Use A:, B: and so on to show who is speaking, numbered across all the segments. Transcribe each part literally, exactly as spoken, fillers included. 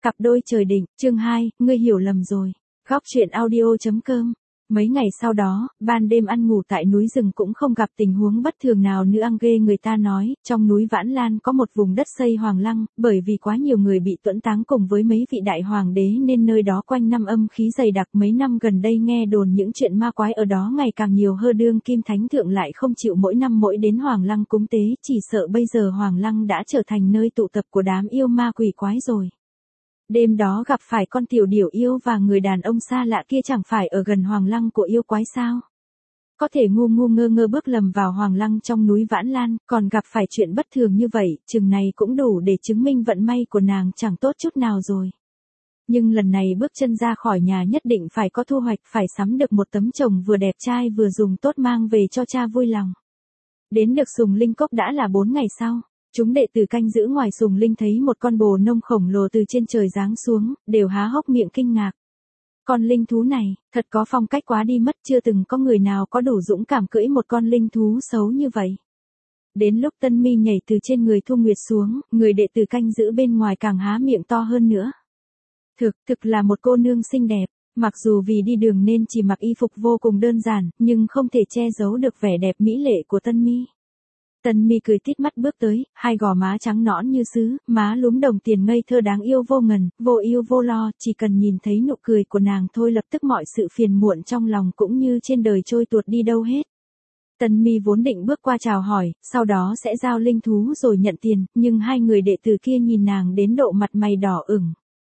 A: Cặp đôi trời định, chương hai, ngươi hiểu lầm rồi. Góc truyện audio.com. Mấy ngày sau đó, ban đêm ăn ngủ tại núi rừng cũng không gặp tình huống bất thường nào nữa. Ăn ghê người ta nói, trong núi Vãn Lan có một vùng đất xây hoàng lăng, bởi vì quá nhiều người bị tuẫn táng cùng với mấy vị đại hoàng đế nên nơi đó quanh năm âm khí dày đặc. Mấy năm gần đây nghe đồn những chuyện ma quái ở đó ngày càng nhiều hơn. Đương kim thánh thượng lại không chịu mỗi năm mỗi đến hoàng lăng cúng tế, chỉ sợ bây giờ hoàng lăng đã trở thành nơi tụ tập của đám yêu ma quỷ quái rồi. Đêm đó gặp phải con tiểu điểu yêu và người đàn ông xa lạ kia chẳng phải ở gần hoàng lăng của yêu quái sao? Có thể ngu ngu ngơ ngơ bước lầm vào hoàng lăng trong núi Vãn Lan, còn gặp phải chuyện bất thường như vậy, chừng này cũng đủ để chứng minh vận may của nàng chẳng tốt chút nào rồi. Nhưng lần này bước chân ra khỏi nhà nhất định phải có thu hoạch, phải sắm được một tấm chồng vừa đẹp trai vừa dùng tốt mang về cho cha vui lòng. Đến được Sùng Linh Cốc đã là bốn ngày sau. Chúng đệ tử canh giữ ngoài Sùng Linh thấy một con bồ nông khổng lồ từ trên trời giáng xuống, đều há hốc miệng kinh ngạc. Con linh thú này, thật có phong cách quá đi mất, chưa từng có người nào có đủ dũng cảm cưỡi một con linh thú xấu như vậy. Đến lúc Tân Mi nhảy từ trên người Thu Nguyệt xuống, người đệ tử canh giữ bên ngoài càng há miệng to hơn nữa. Thực, thực là một cô nương xinh đẹp, mặc dù vì đi đường nên chỉ mặc y phục vô cùng đơn giản, nhưng không thể che giấu được vẻ đẹp mỹ lệ của Tân Mi. Tân Mi cười tít mắt bước tới, hai gò má trắng nõn như sứ, má lúm đồng tiền ngây thơ đáng yêu vô ngần, vô yêu vô lo, chỉ cần nhìn thấy nụ cười của nàng thôi lập tức mọi sự phiền muộn trong lòng cũng như trên đời trôi tuột đi đâu hết. Tân Mi vốn định bước qua chào hỏi, sau đó sẽ giao linh thú rồi nhận tiền, nhưng hai người đệ tử kia nhìn nàng đến độ mặt mày đỏ ửng.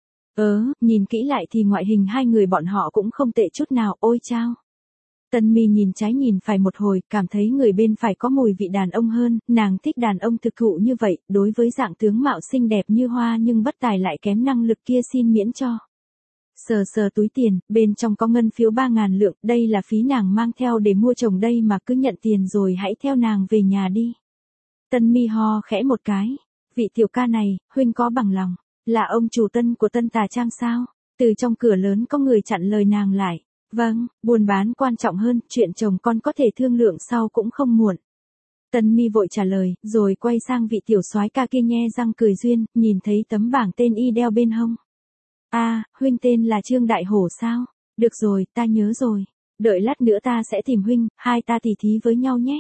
A: Ớ, nhìn kỹ lại thì ngoại hình hai người bọn họ cũng không tệ chút nào, ôi chao. Tân Mi nhìn trái nhìn phải một hồi, cảm thấy người bên phải có mùi vị đàn ông hơn, nàng thích đàn ông thực thụ như vậy, đối với dạng tướng mạo xinh đẹp như hoa nhưng bất tài lại kém năng lực kia xin miễn cho. Sờ sờ túi tiền, bên trong có ngân phiếu ba ngàn lượng, đây là phí nàng mang theo để mua chồng đây mà, cứ nhận tiền rồi hãy theo nàng về nhà đi. Tân Mi ho khẽ một cái, vị tiểu ca này, huynh có bằng lòng, là ông chủ Tân của Tân Tà Trang sao? Từ trong cửa lớn có người chặn lời nàng lại. Vâng, buôn bán quan trọng hơn, chuyện chồng con có thể thương lượng sau cũng không muộn. Tân Mi vội trả lời, rồi quay sang vị tiểu soái ca kia nhe răng cười duyên, nhìn thấy tấm bảng tên y đeo bên hông. A, à, huynh tên là Trương Đại Hổ sao? Được rồi, ta nhớ rồi. Đợi lát nữa ta sẽ tìm huynh, hai ta tỉ thí với nhau nhé.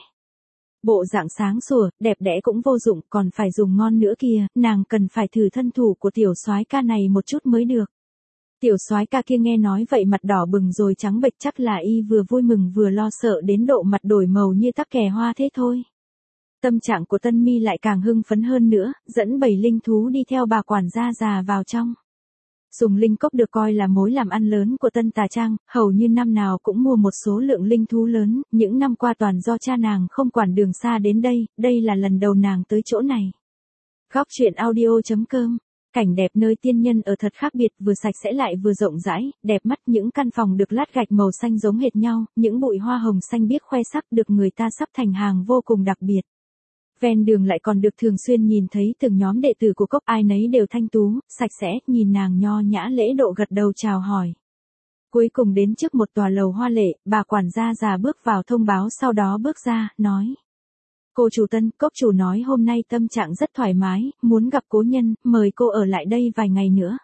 A: Bộ dạng sáng sủa, đẹp đẽ cũng vô dụng, còn phải dùng ngon nữa kìa, nàng cần phải thử thân thủ của tiểu soái ca này một chút mới được. Tiểu soái ca kia nghe nói vậy mặt đỏ bừng rồi trắng bệch, chắc là y vừa vui mừng vừa lo sợ đến độ mặt đổi màu như tắc kè hoa thế thôi. Tâm trạng của Tân Mi lại càng hưng phấn hơn nữa, dẫn bảy linh thú đi theo bà quản gia già vào trong. Sùng Linh Cốc được coi là mối làm ăn lớn của Tân Tà Trang, hầu như năm nào cũng mua một số lượng linh thú lớn, những năm qua toàn do cha nàng không quản đường xa đến đây, đây là lần đầu nàng tới chỗ này. Góc truyện audio.com. Cảnh đẹp nơi tiên nhân ở thật khác biệt, vừa sạch sẽ lại vừa rộng rãi, đẹp mắt, những căn phòng được lát gạch màu xanh giống hệt nhau, những bụi hoa hồng xanh biếc khoe sắc được người ta sắp thành hàng vô cùng đặc biệt. Ven đường lại còn được thường xuyên nhìn thấy từng nhóm đệ tử của cốc, ai nấy đều thanh tú, sạch sẽ, nhìn nàng nho nhã lễ độ gật đầu chào hỏi. Cuối cùng đến trước một tòa lầu hoa lệ, bà quản gia già bước vào thông báo, sau đó bước ra, nói. Cô chủ Tân, cốc chủ nói hôm nay tâm trạng rất thoải mái, muốn gặp cố nhân, mời cô ở lại đây vài ngày nữa.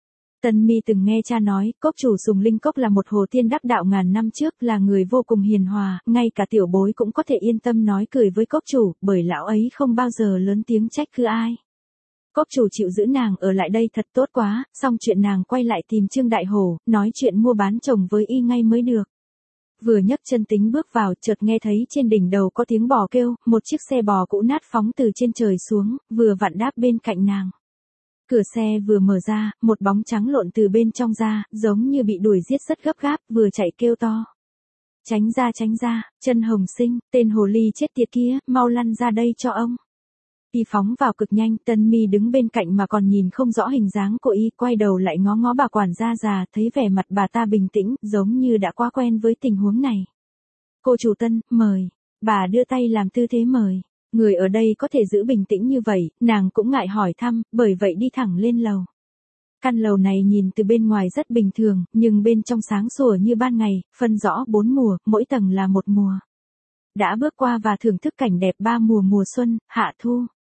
A: Tân Mi từng nghe cha nói, cốc chủ Sùng Linh Cốc là một hồ tiên đắc đạo ngàn năm trước, là người vô cùng hiền hòa, ngay cả tiểu bối cũng có thể yên tâm nói cười với cốc chủ, bởi lão ấy không bao giờ lớn tiếng trách cứ ai. Cốc chủ chịu giữ nàng ở lại đây thật tốt quá, xong chuyện nàng quay lại tìm Trương Đại Hổ, nói chuyện mua bán chồng với y ngay mới được. Vừa nhấc chân tính bước vào, chợt nghe thấy trên đỉnh đầu có tiếng bò kêu, một chiếc xe bò cũ nát phóng từ trên trời xuống, vừa vặn đáp bên cạnh nàng. Cửa xe vừa mở ra, một bóng trắng lộn từ bên trong ra, giống như bị đuổi giết rất gấp gáp, vừa chạy kêu to. Tránh ra tránh ra, Chân Hồng Sinh, tên hồ ly chết tiệt kia, mau lăn ra đây cho ông. Y phóng vào cực nhanh, Tân Mi đứng bên cạnh mà còn nhìn không rõ hình dáng của y, quay đầu lại ngó ngó bà quản gia già, thấy vẻ mặt bà ta bình tĩnh, giống như đã quá quen với tình huống này. Cô chủ Tân, mời. Bà đưa tay làm tư thế mời. Người ở đây có thể giữ bình tĩnh như vậy, nàng cũng ngại hỏi thăm, bởi vậy đi thẳng lên lầu. Căn lầu này nhìn từ bên ngoài rất bình thường, nhưng bên trong sáng sủa như ban ngày, phân rõ bốn mùa, mỗi tầng là một mùa. Đã bước qua và thưởng thức cảnh đẹp ba mùa: mùa xuân, hạ thu.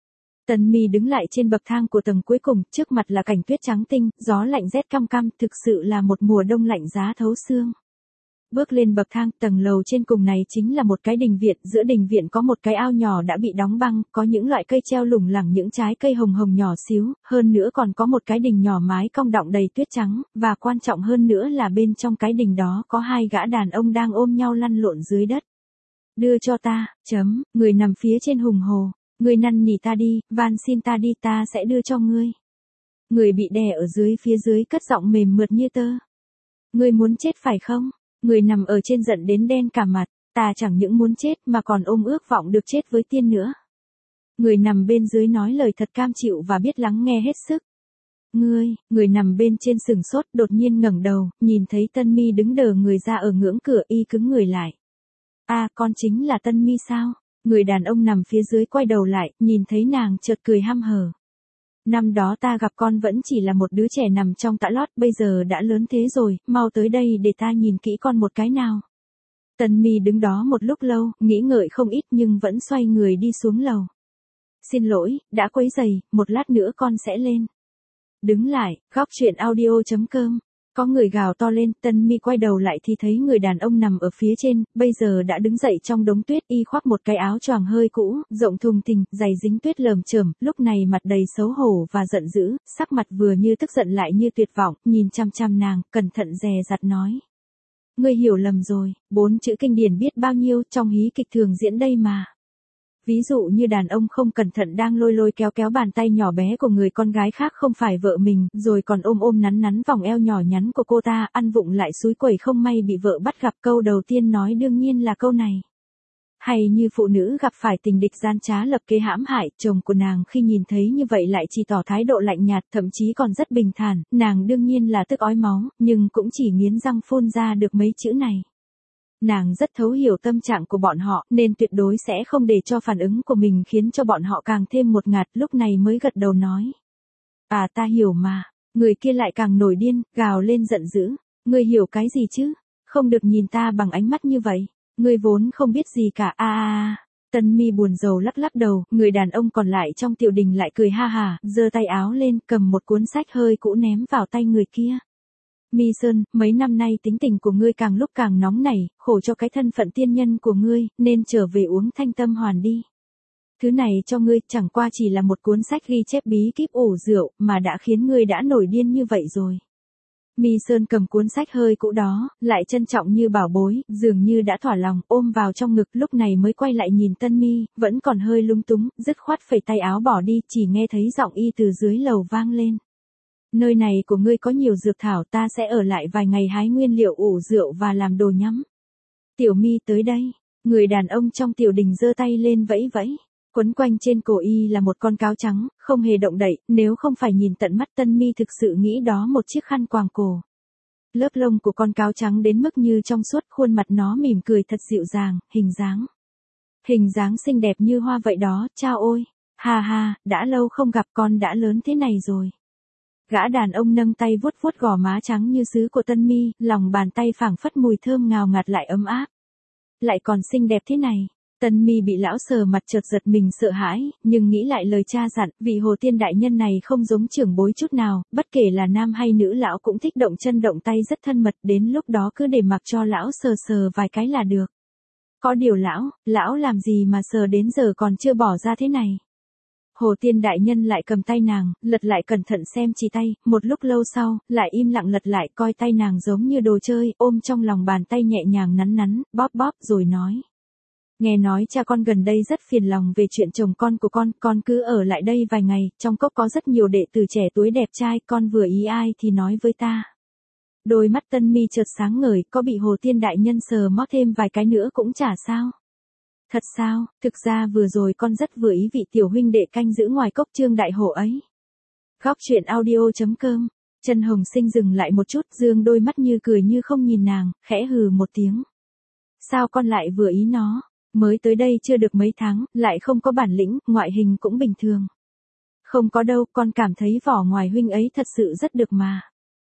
A: Tân Mi đứng lại trên bậc thang của tầng cuối cùng, trước mặt là cảnh tuyết trắng tinh, gió lạnh rét căm căm, thực sự là một mùa đông lạnh giá thấu xương. Bước lên bậc thang, tầng lầu trên cùng này chính là một cái đình viện, giữa đình viện có một cái ao nhỏ đã bị đóng băng, có những loại cây treo lủng lẳng những trái cây hồng hồng nhỏ xíu, hơn nữa còn có một cái đình nhỏ mái cong đọng đầy tuyết trắng, và quan trọng hơn nữa là bên trong cái đình đó có hai gã đàn ông đang ôm nhau lăn lộn dưới đất. Đưa cho ta, chấm, người nằm phía trên hùng hồ, người năn nỉ ta đi, van xin ta đi, ta sẽ đưa cho ngươi. Người bị đè ở dưới phía dưới cất giọng mềm mượt như tơ. Ngươi muốn chết phải không? Người nằm ở trên giận đến đen cả mặt, ta chẳng những muốn chết mà còn ôm ước vọng được chết với tiên nữa. Người nằm bên dưới nói lời thật cam chịu và biết lắng nghe hết sức. Ngươi, người nằm bên trên sừng sốt đột nhiên ngẩng đầu, nhìn thấy Tân Mi đứng đờ người ra ở ngưỡng cửa y cứng người lại. A, à, con chính là Tân Mi sao? Người đàn ông nằm phía dưới quay đầu lại, nhìn thấy nàng chợt cười hăm hở. Năm đó ta gặp con vẫn chỉ là một đứa trẻ nằm trong tã lót, bây giờ đã lớn thế rồi, mau tới đây để ta nhìn kỹ con một cái nào. Tân Mi đứng đó một lúc lâu, nghĩ ngợi không ít nhưng vẫn xoay người đi xuống lầu. Xin lỗi, đã quấy rầy, một lát nữa con sẽ lên. Đứng lại, góc truyện audio chấm com. Có người gào to lên, Tân Mi quay đầu lại thì thấy người đàn ông nằm ở phía trên, bây giờ đã đứng dậy trong đống tuyết, y khoác một cái áo choàng hơi cũ, rộng thùng thình, giày dính tuyết lởm chởm, lúc này mặt đầy xấu hổ và giận dữ, sắc mặt vừa như tức giận lại như tuyệt vọng, nhìn chăm chăm nàng, cẩn thận dè dặt nói. Ngươi hiểu lầm rồi, bốn chữ kinh điển biết bao nhiêu, trong hí kịch thường diễn đây mà. Ví dụ như đàn ông không cẩn thận đang lôi lôi kéo kéo bàn tay nhỏ bé của người con gái khác không phải vợ mình, rồi còn ôm ôm nắn nắn vòng eo nhỏ nhắn của cô ta, ăn vụng lại xúi quẩy không may bị vợ bắt gặp, câu đầu tiên nói đương nhiên là câu này. Hay như phụ nữ gặp phải tình địch gian trá lập kế hãm hại, chồng của nàng khi nhìn thấy như vậy lại chỉ tỏ thái độ lạnh nhạt, thậm chí còn rất bình thản, nàng đương nhiên là tức ói máu, nhưng cũng chỉ nghiến răng phun ra được mấy chữ này. Nàng rất thấu hiểu tâm trạng của bọn họ, nên tuyệt đối sẽ không để cho phản ứng của mình khiến cho bọn họ càng thêm một ngạt, lúc này mới gật đầu nói. À ta hiểu mà, người kia lại càng nổi điên, gào lên giận dữ. Ngươi hiểu cái gì chứ? Không được nhìn ta bằng ánh mắt như vậy. Ngươi vốn không biết gì cả. A a a. Tân Mi buồn rầu lắc lắc đầu, người đàn ông còn lại trong tiểu đình lại cười ha hà, giơ tay áo lên, cầm một cuốn sách hơi cũ ném vào tay người kia. Mi Sơn, mấy năm nay tính tình của ngươi càng lúc càng nóng nảy, khổ cho cái thân phận tiên nhân của ngươi, nên trở về uống thanh tâm hoàn đi. Thứ này cho ngươi chẳng qua chỉ là một cuốn sách ghi chép bí kíp ủ rượu, mà đã khiến ngươi đã nổi điên như vậy rồi. Mi Sơn cầm cuốn sách hơi cũ đó, lại trân trọng như bảo bối, dường như đã thỏa lòng, ôm vào trong ngực, lúc này mới quay lại nhìn Tân Mi, vẫn còn hơi lung túng, dứt khoát phẩy tay áo bỏ đi, chỉ nghe thấy giọng y từ dưới lầu vang lên. Nơi này của ngươi có nhiều dược thảo, ta sẽ ở lại vài ngày hái nguyên liệu ủ rượu và làm đồ nhắm. Tiểu Mi tới đây, người đàn ông trong tiểu đình giơ tay lên vẫy vẫy. Quấn quanh trên cổ y là một con cáo trắng, không hề động đậy, nếu không phải nhìn tận mắt Tân Mi thực sự nghĩ đó một chiếc khăn quàng cổ. Lớp lông của con cáo trắng đến mức như trong suốt, khuôn mặt nó mỉm cười thật dịu dàng, hình dáng. Hình dáng xinh đẹp như hoa vậy đó, chao ôi. Ha ha, đã lâu không gặp, con đã lớn thế này rồi. Gã đàn ông nâng tay vuốt vuốt gò má trắng như sứ của Tân Mi, lòng bàn tay phảng phất mùi thơm ngào ngạt lại ấm áp. Lại còn xinh đẹp thế này. Tân Mi bị lão sờ mặt chợt giật mình sợ hãi, nhưng nghĩ lại lời cha dặn, vị Hồ Tiên đại nhân này không giống trưởng bối chút nào, bất kể là nam hay nữ lão cũng thích động chân động tay rất thân mật, đến lúc đó cứ để mặc cho lão sờ sờ vài cái là được. Có điều lão, lão làm gì mà sờ đến giờ còn chưa bỏ ra thế này. Hồ Tiên đại nhân lại cầm tay nàng, lật lại cẩn thận xem chỉ tay, một lúc lâu sau, lại im lặng lật lại coi tay nàng giống như đồ chơi, ôm trong lòng bàn tay nhẹ nhàng nắn nắn, bóp bóp rồi nói. Nghe nói cha con gần đây rất phiền lòng về chuyện chồng con của con, con cứ ở lại đây vài ngày, trong cốc có rất nhiều đệ tử trẻ tuổi đẹp trai, con vừa ý ai thì nói với ta. Đôi mắt Tân Mi chợt sáng ngời, có bị Hồ Tiên đại nhân sờ mót thêm vài cái nữa cũng chả sao. Thật sao, thực ra vừa rồi con rất vừa ý vị tiểu huynh đệ canh giữ ngoài cốc Trương đại hổ ấy. Góc truyện audio chấm com. Chân Hồng Sinh dừng lại một chút, dương đôi mắt như cười như không nhìn nàng, khẽ hừ một tiếng. Sao con lại vừa ý nó? Mới tới đây chưa được mấy tháng, lại không có bản lĩnh, ngoại hình cũng bình thường. Không có đâu, con cảm thấy vỏ ngoài huynh ấy thật sự rất được mà.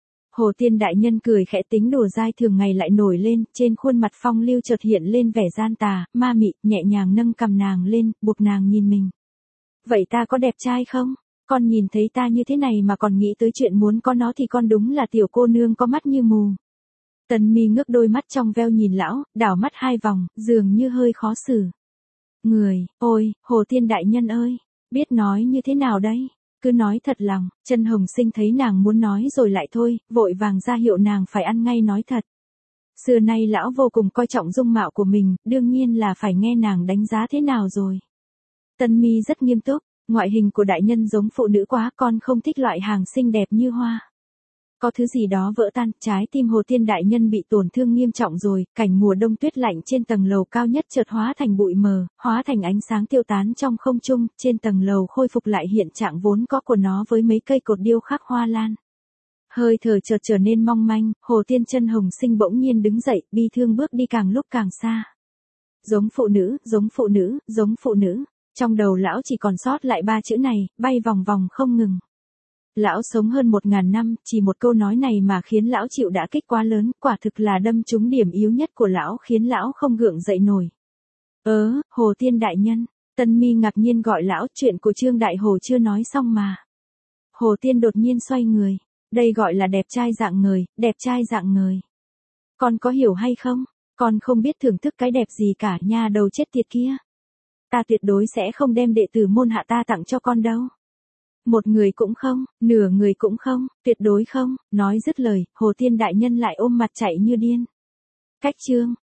A: Hồ Tiên đại nhân cười khẽ, tính đùa dai thường ngày lại nổi lên, trên khuôn mặt phong lưu chợt hiện lên vẻ gian tà, ma mị, nhẹ nhàng nâng cằm nàng lên, buộc nàng nhìn mình. Vậy ta có đẹp trai không? Con nhìn thấy ta như thế này mà còn nghĩ tới chuyện muốn có nó thì con đúng là tiểu cô nương có mắt như mù. Tần Mi ngước đôi mắt trong veo nhìn lão, đảo mắt hai vòng, dường như hơi khó xử. Người, ôi, Hồ Tiên đại nhân ơi, biết nói như thế nào đây? Cứ nói thật lòng. Chân Hồng Sinh thấy nàng muốn nói rồi lại thôi, vội vàng ra hiệu nàng phải ăn ngay nói thật. Xưa nay lão vô cùng coi trọng dung mạo của mình, đương nhiên là phải nghe nàng đánh giá thế nào rồi. Tân Mi rất nghiêm túc, ngoại hình của đại nhân giống phụ nữ quá, con không thích loại hàng xinh đẹp như hoa. Có thứ gì đó vỡ tan, trái tim Hồ Tiên đại nhân bị tổn thương nghiêm trọng rồi, cảnh mùa đông tuyết lạnh trên tầng lầu cao nhất chợt hóa thành bụi mờ, hóa thành ánh sáng tiêu tán trong không trung, trên tầng lầu khôi phục lại hiện trạng vốn có của nó với mấy cây cột điêu khắc hoa lan. Hơi thở chợt trở nên mong manh, Hồ Tiên Chân Hồng Sinh bỗng nhiên đứng dậy, bi thương bước đi càng lúc càng xa. Giống phụ nữ, giống phụ nữ, giống phụ nữ. Trong đầu lão chỉ còn sót lại ba chữ này, bay vòng vòng không ngừng. Lão sống hơn một ngàn năm, chỉ một câu nói này mà khiến lão chịu đả kích quá lớn, quả thực là đâm trúng điểm yếu nhất của lão khiến lão không gượng dậy nổi. Ớ, Hồ Tiên đại nhân, Tân Mi ngạc nhiên gọi lão, chuyện của Trương Đại Hồ chưa nói xong mà. Hồ Tiên đột nhiên xoay người, đây gọi là đẹp trai dạng người, đẹp trai dạng người. Con có hiểu hay không? Con không biết thưởng thức cái đẹp gì cả, nha đầu chết tiệt kia. Ta tuyệt đối sẽ không đem đệ tử môn hạ ta tặng cho con đâu. Một người cũng không, nửa người cũng không, tuyệt đối không. Nói dứt lời, Hồ Tiên đại nhân lại ôm mặt chạy như điên. Cách chương